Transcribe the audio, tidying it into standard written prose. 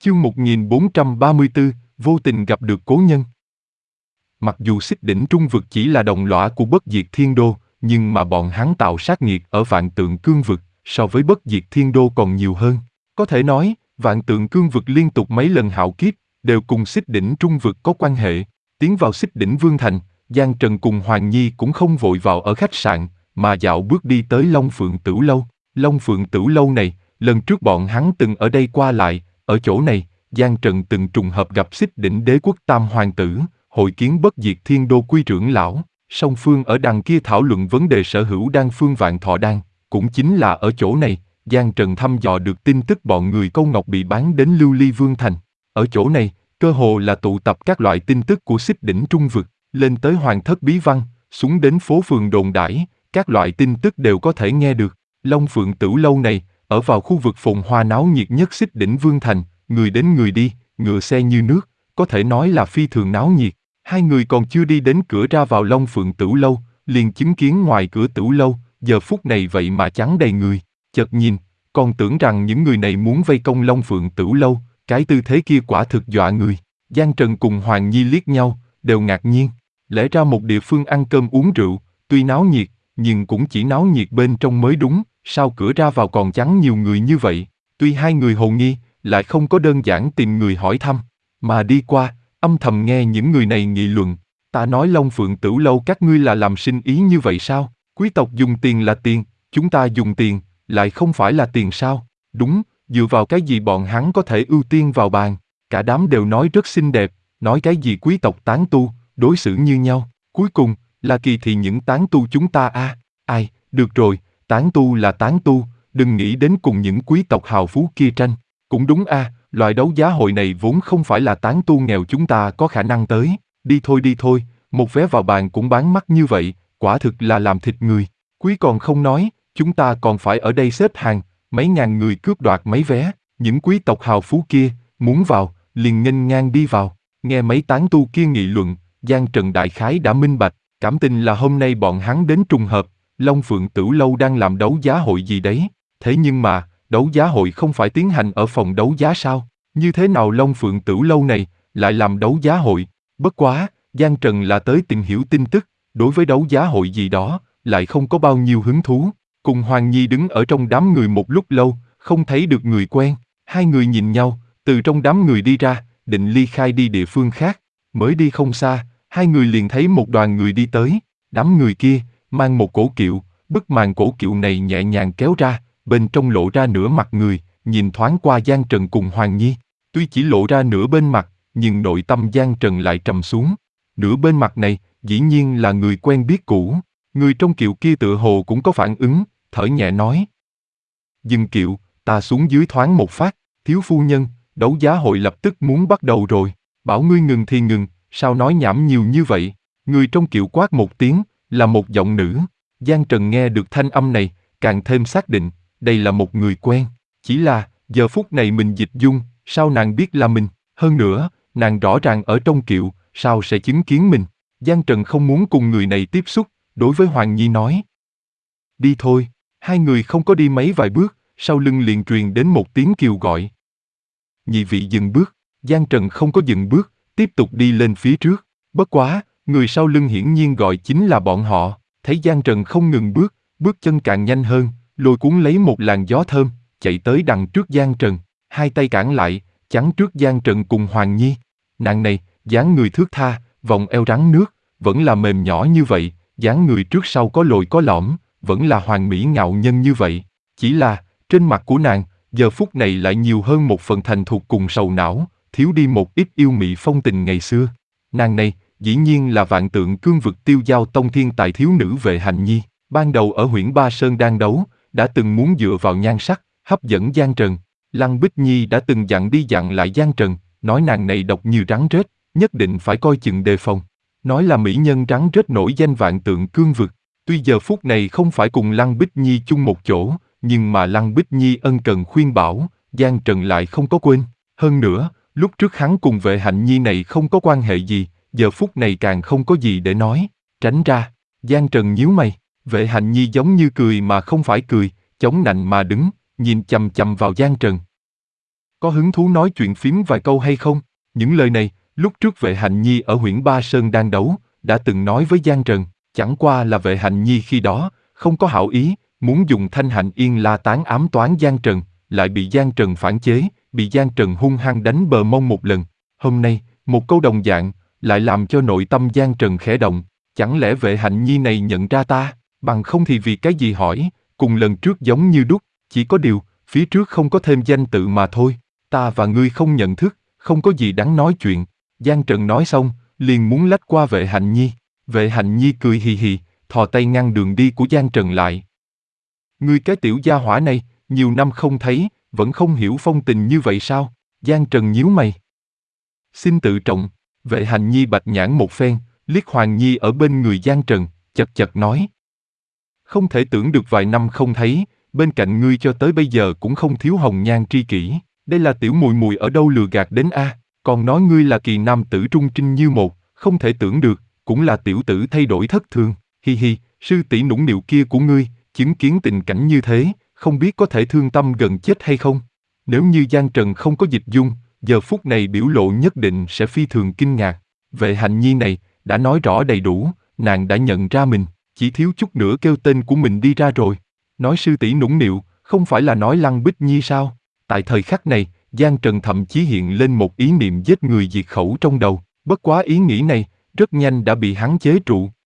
Chương 1434, vô tình gặp được cố nhân. Mặc dù Xích Đỉnh Trung Vực chỉ là đồng lõa của Bất Diệt Thiên Đô, nhưng mà bọn hắn tạo sát nghiệt ở Vạn Tượng Cương Vực, so với Bất Diệt Thiên Đô còn nhiều hơn. Có thể nói, Vạn Tượng Cương Vực liên tục mấy lần hạo kiếp, đều cùng Xích Đỉnh Trung Vực có quan hệ. Tiến vào Xích Đỉnh Vương Thành, Giang Trần cùng Hoàng Nhi cũng không vội vào ở khách sạn, mà dạo bước đi tới Long Phượng Tửu Lâu. Long Phượng Tửu Lâu này, lần trước bọn hắn từng ở đây qua lại, ở chỗ này, Giang Trần từng trùng hợp gặp Xích Đỉnh Đế Quốc Tam Hoàng Tử, hội kiến Bất Diệt Thiên Đô Quy trưởng lão, song phương ở đằng kia thảo luận vấn đề sở hữu đan phương Vạn Thọ Đan, cũng chính là ở chỗ này, Giang Trần thăm dò được tin tức bọn người Câu Ngọc bị bán đến Lưu Ly Vương Thành. Ở chỗ này, cơ hồ là tụ tập các loại tin tức của Xích Đỉnh Trung Vực, lên tới Hoàng Thất Bí Văn, xuống đến phố phường đồn đãi, các loại tin tức đều có thể nghe được. Long Phượng Tửu Lâu này, ở vào khu vực phồn hoa náo nhiệt nhất Xích Đỉnh Vương Thành, người đến người đi, ngựa xe như nước, có thể nói là phi thường náo nhiệt. Hai người còn chưa đi đến cửa ra vào Long Phượng Tửu Lâu, liền chứng kiến ngoài cửa Tửu Lâu, giờ phút này vậy mà chắn đầy người. Chợt nhìn, còn tưởng rằng những người này muốn vây công Long Phượng Tửu Lâu, cái tư thế kia quả thực dọa người. Giang Trần cùng Hoàng Nhi liếc nhau, đều ngạc nhiên. Lẽ ra một địa phương ăn cơm uống rượu, tuy náo nhiệt, nhưng cũng chỉ náo nhiệt bên trong mới đúng, sao cửa ra vào còn chắn nhiều người như vậy. Tuy hai người hồ nghi, lại không có đơn giản tìm người hỏi thăm, mà đi qua, âm thầm nghe những người này nghị luận. Ta nói Long Phượng Tửu Lâu các ngươi là làm sinh ý như vậy sao? Quý tộc dùng tiền là tiền, chúng ta dùng tiền, lại không phải là tiền sao? Đúng, dựa vào cái gì bọn hắn có thể ưu tiên vào bàn? Cả đám đều nói rất xinh đẹp, nói cái gì quý tộc tán tu, đối xử như nhau. Cuối cùng, là kỳ thị những tán tu chúng ta à? Ai, được rồi, tán tu là tán tu, đừng nghĩ đến cùng những quý tộc hào phú kia tranh. Cũng đúng à, loại đấu giá hội này vốn không phải là tán tu nghèo chúng ta có khả năng tới. Đi thôi, một vé vào bàn cũng bán mắc như vậy, quả thực là làm thịt người. Quý còn không nói, chúng ta còn phải ở đây xếp hàng, mấy ngàn người cướp đoạt mấy vé. Những quý tộc hào phú kia, muốn vào, liền nghênh ngang đi vào. Nghe mấy tán tu kia nghị luận, Giang Trần đại khái đã minh bạch, cảm tình là hôm nay bọn hắn đến trùng hợp, Long Phượng Tửu Lâu đang làm đấu giá hội gì đấy. Thế nhưng mà, đấu giá hội không phải tiến hành ở phòng đấu giá sao? Như thế nào Long Phượng Tửu Lâu này lại làm đấu giá hội? Bất quá, Giang Trần là tới tìm hiểu tin tức, đối với đấu giá hội gì đó, lại không có bao nhiêu hứng thú. Cùng Hoàng Nhi đứng ở trong đám người một lúc lâu, không thấy được người quen. Hai người nhìn nhau, từ trong đám người đi ra, định ly khai đi địa phương khác. Mới đi không xa, hai người liền thấy một đoàn người đi tới. Đám người kia, mang một cổ kiệu, bức màn cổ kiệu này nhẹ nhàng kéo ra, bên trong lộ ra nửa mặt người, nhìn thoáng qua Giang Trần cùng Hoàng Nhi. Tuy chỉ lộ ra nửa bên mặt, nhưng nội tâm Giang Trần lại trầm xuống. Nửa bên mặt này, dĩ nhiên là người quen biết cũ. Người trong kiệu kia tựa hồ cũng có phản ứng, thở nhẹ nói. Dừng kiệu, ta xuống dưới thoáng một phát, thiếu phu nhân, đấu giá hội lập tức muốn bắt đầu rồi. Bảo ngươi ngừng thì ngừng, sao nói nhảm nhiều như vậy? Người trong kiệu quát một tiếng, là một giọng nữ. Giang Trần nghe được thanh âm này, càng thêm xác định, đây là một người quen. Chỉ là, giờ phút này mình dịch dung, sao nàng biết là mình? Hơn nữa, nàng rõ ràng ở trong kiệu, sao sẽ chứng kiến mình? Giang Trần không muốn cùng người này tiếp xúc, đối với Hoàng Nhi nói. Đi thôi, hai người không có đi mấy vài bước, sau lưng liền truyền đến một tiếng kêu gọi. Nhị vị dừng bước, Giang Trần không có dừng bước, tiếp tục đi lên phía trước. Bất quá, người sau lưng hiển nhiên gọi chính là bọn họ. Thấy Giang Trần không ngừng bước, bước chân càng nhanh hơn, lôi cuốn lấy một làn gió thơm, chạy tới đằng trước Giang Trần, hai tay cản lại, chắn trước Giang Trần cùng Hoàng Nhi. Nàng này, dáng người thướt tha, vòng eo rắn nước, vẫn là mềm nhỏ như vậy, dáng người trước sau có lồi có lõm, vẫn là hoàn mỹ ngạo nhân như vậy. Chỉ là, trên mặt của nàng, giờ phút này lại nhiều hơn một phần thành thục cùng sầu não, thiếu đi một ít yêu mị phong tình ngày xưa. Nàng này, dĩ nhiên là Vạn Tượng Cương Vực Tiêu Giao Tông thiên tài thiếu nữ Vệ Hạnh Nhi. Ban đầu ở Huyễn Ba Sơn đang đấu, đã từng muốn dựa vào nhan sắc, hấp dẫn Giang Trần. Lăng Bích Nhi đã từng dặn đi dặn lại Giang Trần, nói nàng này độc như rắn rết, nhất định phải coi chừng đề phòng. Nói là mỹ nhân rắn rết nổi danh Vạn Tượng Cương Vực. Tuy giờ phút này không phải cùng Lăng Bích Nhi chung một chỗ, nhưng mà Lăng Bích Nhi ân cần khuyên bảo, Giang Trần lại không có quên. Hơn nữa, lúc trước hắn cùng Vệ Hạnh Nhi này không có quan hệ gì, giờ phút này càng không có gì để nói. Tránh ra, Giang Trần nhíu mày, Vệ Hạnh Nhi giống như cười mà không phải cười, chống nạnh mà đứng, nhìn chằm chằm vào Giang Trần. có hứng thú nói chuyện phím vài câu hay không? Những lời này, lúc trước Vệ Hạnh Nhi ở Huyễn Ba Sơn đang đấu, đã từng nói với Giang Trần, chẳng qua là Vệ Hạnh Nhi khi đó, không có hảo ý, muốn dùng Thanh Hạnh Yên La tán ám toán Giang Trần, lại bị Giang Trần phản chế, bị Giang Trần hung hăng đánh bờ mông một lần. Hôm nay, một câu đồng dạng, lại làm cho nội tâm Giang Trần khẽ động, chẳng lẽ Vệ Hạnh Nhi này nhận ra ta, bằng không thì vì cái gì hỏi, cùng lần trước giống như đúc, chỉ có điều, phía trước không có thêm danh tự mà thôi, ta và ngươi không nhận thức, không có gì đáng nói chuyện. Giang Trần nói xong, liền muốn lách qua Vệ Hạnh Nhi. Vệ Hạnh Nhi cười hì hì, thò tay ngăn đường đi của Giang Trần lại. Ngươi cái tiểu gia hỏa này, nhiều năm không thấy, vẫn không hiểu phong tình như vậy sao? Giang Trần nhíu mày. Xin tự trọng. Vệ Hạnh Nhi bạch nhãn một phen, liếc Hoàng Nhi ở bên người Giang Trần, chật chật nói. Không thể tưởng được vài năm không thấy, bên cạnh ngươi cho tới bây giờ cũng không thiếu hồng nhan tri kỷ. Đây là tiểu mùi mùi ở đâu lừa gạt đến a? Còn nói ngươi là kỳ nam tử trung trinh như một, không thể tưởng được, cũng là tiểu tử thay đổi thất thường. Hi hi, sư tỷ nũng nịu kia của ngươi, chứng kiến tình cảnh như thế, không biết có thể thương tâm gần chết hay không? Nếu như Giang Trần không có dịch dung, giờ phút này biểu lộ nhất định sẽ phi thường kinh ngạc. Vệ Hạnh Nhi này, đã nói rõ đầy đủ, nàng đã nhận ra mình, chỉ thiếu chút nữa kêu tên của mình đi ra rồi. Nói sư tỷ nũng nịu, không phải là nói Lăng Bích Nhi sao? Tại thời khắc này, Giang Trần thậm chí hiện lên một ý niệm giết người diệt khẩu trong đầu, bất quá ý nghĩ này, rất nhanh đã bị hắn chế trụ.